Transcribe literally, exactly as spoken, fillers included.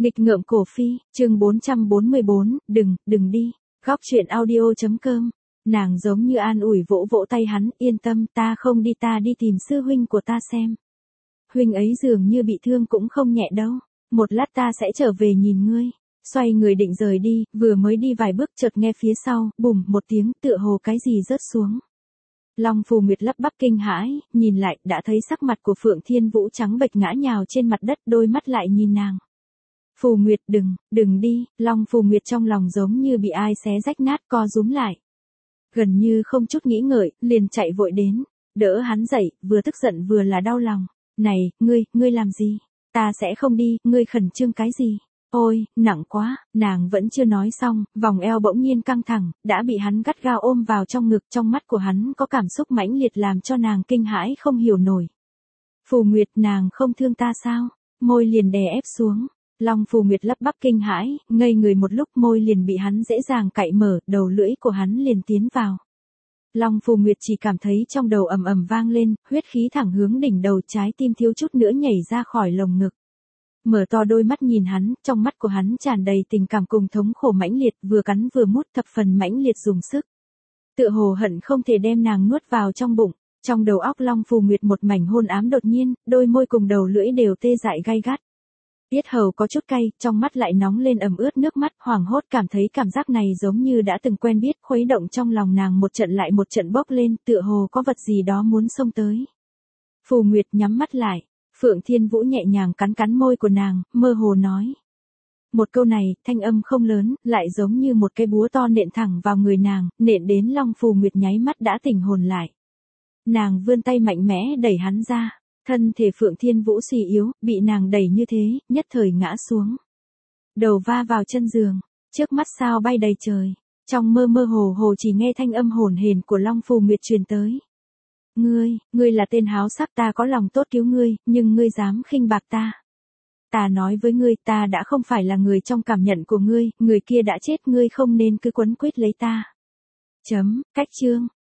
Nghịch ngợm cổ phi, chương bốn trăm bốn mươi bốn, đừng, đừng đi. Góc truyện audio.com. Nàng giống như an ủi vỗ vỗ tay hắn, yên tâm, ta không đi, ta đi tìm sư huynh của ta xem. Huynh ấy dường như bị thương cũng không nhẹ đâu. Một lát ta sẽ trở về nhìn ngươi. Xoay người định rời đi, vừa mới đi vài bước chợt nghe phía sau, bùm một tiếng, tựa hồ cái gì rớt xuống. Long Phù Nguyệt lắp bắp kinh hãi, nhìn lại, đã thấy sắc mặt của Phượng Thiên Vũ trắng bệch ngã nhào trên mặt đất, đôi mắt lại nhìn nàng. Phù Nguyệt đừng, đừng đi, Long Phù Nguyệt trong lòng giống như bị ai xé rách nát co rúm lại. Gần như không chút nghĩ ngợi, liền chạy vội đến, đỡ hắn dậy, vừa tức giận vừa là đau lòng. Này, ngươi, ngươi làm gì? Ta sẽ không đi, ngươi khẩn trương cái gì? Ôi, nặng quá, nàng vẫn chưa nói xong, vòng eo bỗng nhiên căng thẳng, đã bị hắn gắt gao ôm vào trong ngực, trong mắt của hắn có cảm xúc mãnh liệt làm cho nàng kinh hãi không hiểu nổi. Phù Nguyệt, nàng không thương ta sao? Môi liền đè ép xuống. Long Phù Nguyệt lắp bắp kinh hãi, ngây người một lúc, môi liền bị hắn dễ dàng cạy mở, đầu lưỡi của hắn liền tiến vào. Long Phù Nguyệt chỉ cảm thấy trong đầu ầm ầm vang lên, huyết khí thẳng hướng đỉnh đầu, trái tim thiếu chút nữa nhảy ra khỏi lồng ngực. Mở to đôi mắt nhìn hắn, trong mắt của hắn tràn đầy tình cảm cùng thống khổ mãnh liệt, vừa cắn vừa mút, thập phần mãnh liệt dùng sức. Tựa hồ hận không thể đem nàng nuốt vào trong bụng. Trong đầu óc Long Phù Nguyệt một mảnh hôn ám đột nhiên, đôi môi cùng đầu lưỡi đều tê dại gay gắt. Yết hầu có chút cay, trong mắt lại nóng lên ẩm ướt nước mắt, hoảng hốt cảm thấy cảm giác này giống như đã từng quen biết, khuấy động trong lòng nàng một trận lại một trận bốc lên, tựa hồ có vật gì đó muốn xông tới. Phù Nguyệt nhắm mắt lại, Phượng Thiên Vũ nhẹ nhàng cắn cắn môi của nàng, mơ hồ nói. Một câu này, thanh âm không lớn, lại giống như một cái búa to nện thẳng vào người nàng, nện đến Long Phù Nguyệt nháy mắt đã tỉnh hồn lại. Nàng vươn tay mạnh mẽ đẩy hắn ra. Thân thể Phượng Thiên Vũ suy yếu, bị nàng đẩy như thế, nhất thời ngã xuống. Đầu va vào chân giường, trước mắt sao bay đầy trời. Trong mơ mơ hồ hồ chỉ nghe thanh âm hồn hển của Long Phù Nguyệt truyền tới. Ngươi, ngươi là tên háo sắc, ta có lòng tốt cứu ngươi, nhưng ngươi dám khinh bạc ta. Ta nói với ngươi, ta đã không phải là người trong cảm nhận của ngươi, người kia đã chết, ngươi không nên cứ quấn quýt lấy ta. Chấm, cách chương.